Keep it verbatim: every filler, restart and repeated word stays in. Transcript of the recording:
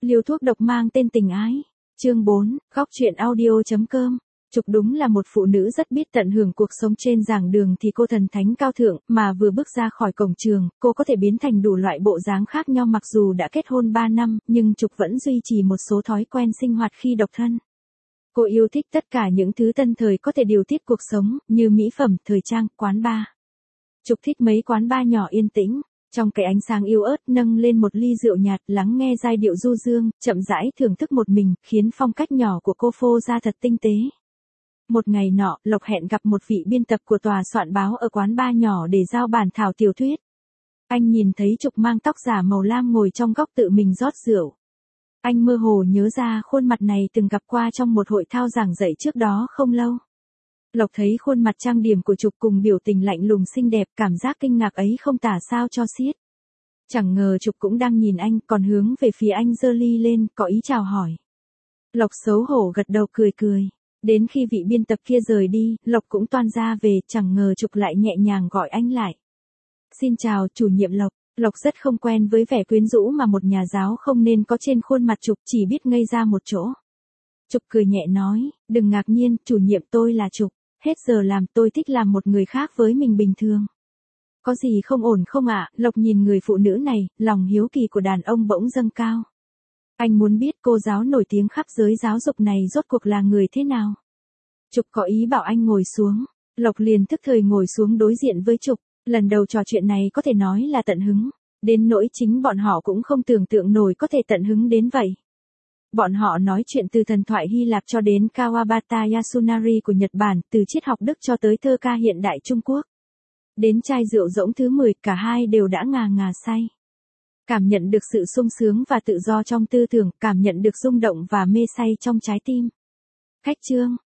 Liều thuốc độc mang tên tình ái. Chương bốn, góc truyện audio chấm com. Trục đúng là một phụ nữ rất biết tận hưởng cuộc sống. Trên giảng đường thì cô thần thánh cao thượng, mà vừa bước ra khỏi cổng trường, cô có thể biến thành đủ loại bộ dáng khác nhau. Mặc dù đã kết hôn ba năm, nhưng Trục vẫn duy trì một số thói quen sinh hoạt khi độc thân. Cô yêu thích tất cả những thứ tân thời có thể điều tiết cuộc sống, như mỹ phẩm, thời trang, quán bar. Trục thích mấy quán bar nhỏ yên tĩnh, trong cái ánh sáng yếu ớt nâng lên một ly rượu nhạt, lắng nghe giai điệu du dương, chậm rãi thưởng thức một mình, khiến phong cách nhỏ của cô phô ra thật tinh tế. Một ngày nọ, Lộc hẹn gặp một vị biên tập của tòa soạn báo ở quán bar nhỏ để giao bản thảo tiểu thuyết. Anh nhìn thấy Trục mang tóc giả màu lam ngồi trong góc tự mình rót rượu. Anh mơ hồ nhớ ra khuôn mặt này từng gặp qua trong một hội thao giảng dạy trước đó không lâu. Lộc thấy khuôn mặt trang điểm của Trục cùng biểu tình lạnh lùng xinh đẹp, cảm giác kinh ngạc ấy không tả sao cho xiết. Chẳng ngờ Trục cũng đang nhìn anh, còn hướng về phía anh giơ ly lên, có ý chào hỏi. Lộc xấu hổ gật đầu cười cười. Đến khi vị biên tập kia rời đi, Lộc cũng toan ra về, chẳng ngờ Trục lại nhẹ nhàng gọi anh lại. Xin chào, chủ nhiệm Lộc. Lộc rất không quen với vẻ quyến rũ mà một nhà giáo không nên có trên khuôn mặt Trục, chỉ biết ngây ra một chỗ. Trục cười nhẹ nói, đừng ngạc nhiên, chủ nhiệm tôi là Trục. Hết giờ làm tôi thích làm một người khác với mình bình thường. Có gì không ổn không ạ? Lộc nhìn người phụ nữ này, lòng hiếu kỳ của đàn ông bỗng dâng cao. Anh muốn biết cô giáo nổi tiếng khắp giới giáo dục này rốt cuộc là người thế nào. Trục có ý bảo anh ngồi xuống. Lộc liền thức thời ngồi xuống đối diện với Trục. Lần đầu trò chuyện này có thể nói là tận hứng. Đến nỗi chính bọn họ cũng không tưởng tượng nổi có thể tận hứng đến vậy. Bọn họ nói chuyện từ thần thoại Hy Lạp cho đến Kawabata Yasunari của Nhật Bản, từ triết học Đức cho tới thơ ca hiện đại Trung Quốc. Đến chai rượu rỗng thứ mười, cả hai đều đã ngà ngà say. Cảm nhận được sự sung sướng và tự do trong tư tưởng, cảm nhận được rung động và mê say trong trái tim. Khách trương,